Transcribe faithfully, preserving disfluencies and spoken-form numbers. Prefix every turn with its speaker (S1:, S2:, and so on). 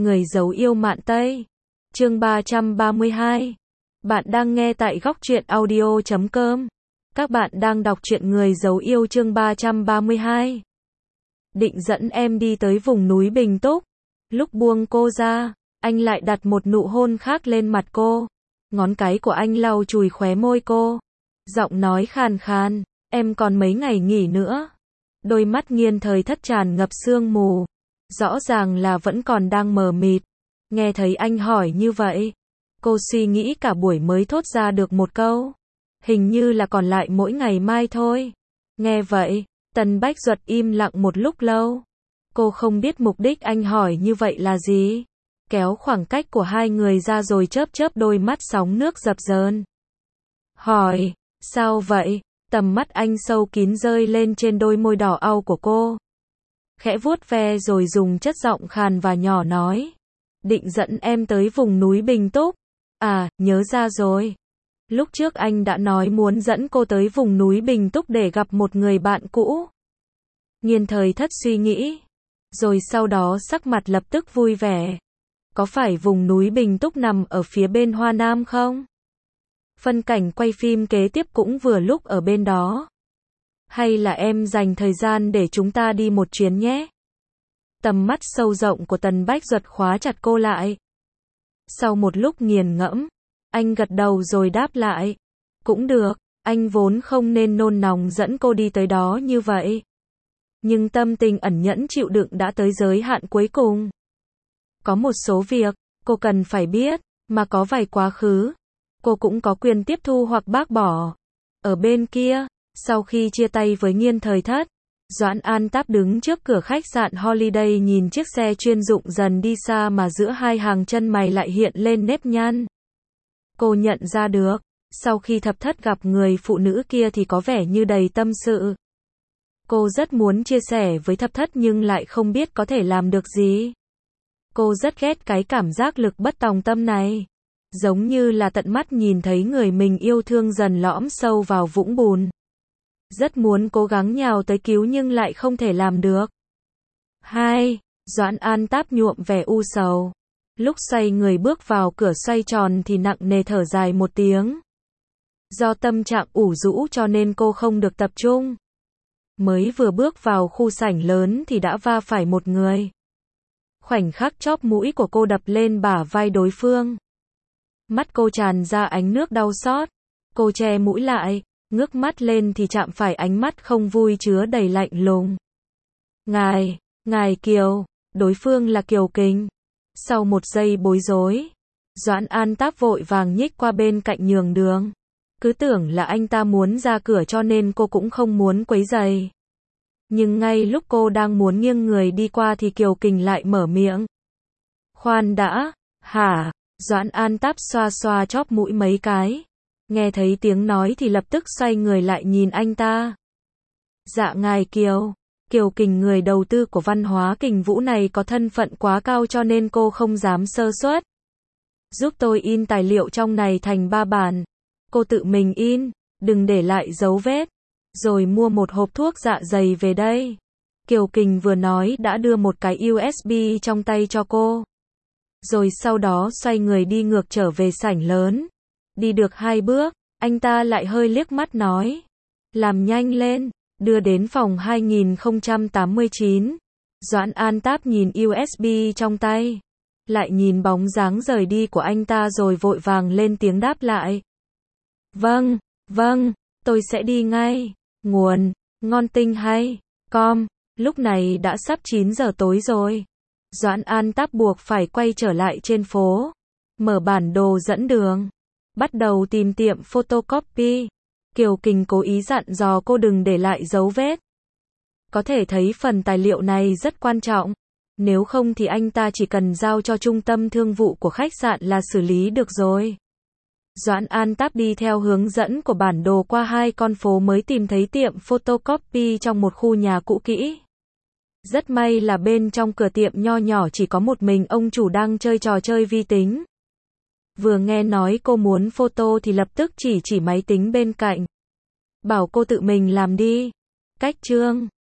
S1: Người giấu yêu mạn Tây. Chương ba trăm ba mươi hai. Bạn đang nghe tại góc truyện audio chấm com. Các bạn đang đọc truyện Người giấu yêu chương ba trăm ba mươi hai. Định dẫn em đi tới vùng núi Bình Túc. Lúc buông cô ra, anh lại đặt một nụ hôn khác lên mặt cô. Ngón cái của anh lau chùi khóe môi cô. Giọng nói khàn khàn, em còn mấy ngày nghỉ nữa. Đôi mắt Nghiên Thời Thất tràn ngập sương mù. Rõ ràng là vẫn còn đang mờ mịt. Nghe thấy anh hỏi như vậy, cô suy nghĩ cả buổi mới thốt ra được một câu. Hình như là còn lại mỗi ngày mai thôi. Nghe vậy, Tần Bách Duật im lặng một lúc lâu. Cô không biết mục đích anh hỏi như vậy là gì. Kéo khoảng cách của hai người ra rồi chớp chớp đôi mắt sóng nước dập dờn. Hỏi, sao vậy? Tầm mắt anh sâu kín rơi lên trên đôi môi đỏ au của cô. Khẽ vuốt ve rồi dùng chất giọng khàn và nhỏ nói. Định dẫn em tới vùng núi Bình Túc. À, nhớ ra rồi. Lúc trước anh đã nói muốn dẫn cô tới vùng núi Bình Túc để gặp một người bạn cũ. Nghiên Thời Thất suy nghĩ. Rồi sau đó sắc mặt lập tức vui vẻ. Có phải vùng núi Bình Túc nằm ở phía bên Hoa Nam không? Phân cảnh quay phim kế tiếp cũng vừa lúc ở bên đó. Hay là em dành thời gian để chúng ta đi một chuyến nhé? Tầm mắt sâu rộng của Tần Bách Duật khóa chặt cô lại. Sau một lúc nghiền ngẫm, anh gật đầu rồi đáp lại. Cũng được, anh vốn không nên nôn nóng dẫn cô đi tới đó như vậy. Nhưng tâm tình ẩn nhẫn chịu đựng đã tới giới hạn cuối cùng. Có một số việc, cô cần phải biết, mà có vài quá khứ. Cô cũng có quyền tiếp thu hoặc bác bỏ. Ở bên kia, sau khi chia tay với Nghiên Thời Thất, Doãn An Táp đứng trước cửa khách sạn Holiday nhìn chiếc xe chuyên dụng dần đi xa mà giữa hai hàng chân mày lại hiện lên nếp nhăn. Cô nhận ra được, sau khi Thập Thất gặp người phụ nữ kia thì có vẻ như đầy tâm sự. Cô rất muốn chia sẻ với Thập Thất nhưng lại không biết có thể làm được gì. Cô rất ghét cái cảm giác lực bất tòng tâm này. Giống như là tận mắt nhìn thấy người mình yêu thương dần lõm sâu vào vũng bùn. Rất muốn cố gắng nhào tới cứu nhưng lại không thể làm được. Hai, Doãn An Táp nhuộm vẻ u sầu. Lúc xoay người bước vào cửa xoay tròn thì nặng nề thở dài một tiếng. Do tâm trạng ủ rũ cho nên cô không được tập trung. Mới vừa bước vào khu sảnh lớn thì đã va phải một người. Khoảnh khắc chóp mũi của cô đập lên bả vai đối phương. Mắt cô tràn ra ánh nước đau xót. Cô che mũi lại, ngước mắt lên thì chạm phải ánh mắt không vui chứa đầy lạnh lùng. Ngài, ngài Kiều, đối phương là Kiều Kình. Sau một giây bối rối, Doãn An Táp vội vàng nhích qua bên cạnh nhường đường. Cứ tưởng là anh ta muốn ra cửa cho nên cô cũng không muốn quấy rầy. Nhưng ngay lúc cô đang muốn nghiêng người đi qua thì Kiều Kình lại mở miệng. Khoan đã, hả? Doãn An Táp xoa xoa chóp mũi mấy cái. Nghe thấy tiếng nói thì lập tức xoay người lại nhìn anh ta. Dạ ngài Kiều. Kiều Kình người đầu tư của Văn Hóa Kình Vũ này có thân phận quá cao cho nên cô không dám sơ suất. Giúp tôi in tài liệu trong này thành ba bản. Cô tự mình in, đừng để lại dấu vết. Rồi mua một hộp thuốc dạ dày về đây. Kiều Kình vừa nói đã đưa một cái u ét bê trong tay cho cô. Rồi sau đó xoay người đi ngược trở về sảnh lớn. Đi được hai bước, anh ta lại hơi liếc mắt nói. Làm nhanh lên, đưa đến phòng hai nghìn không trăm tám mươi chín. Doãn An Táp nhìn u ét bê trong tay. Lại nhìn bóng dáng rời đi của anh ta rồi vội vàng lên tiếng đáp lại. Vâng, vâng, tôi sẽ đi ngay. Nguồn, ngon tinh hay, com. Lúc này đã sắp chín giờ tối rồi. Doãn An Táp buộc phải quay trở lại trên phố. Mở bản đồ dẫn đường. Bắt đầu tìm tiệm photocopy. Kiều Kình cố ý dặn dò cô đừng để lại dấu vết. Có thể thấy phần tài liệu này rất quan trọng. Nếu không thì anh ta chỉ cần giao cho trung tâm thương vụ của khách sạn là xử lý được rồi. Doãn An Táp đi theo hướng dẫn của bản đồ qua hai con phố mới tìm thấy tiệm photocopy trong một khu nhà cũ kỹ. Rất may là bên trong cửa tiệm nho nhỏ chỉ có một mình ông chủ đang chơi trò chơi vi tính. Vừa nghe nói cô muốn photo thì lập tức chỉ chỉ máy tính bên cạnh. Bảo cô tự mình làm đi. Cách chương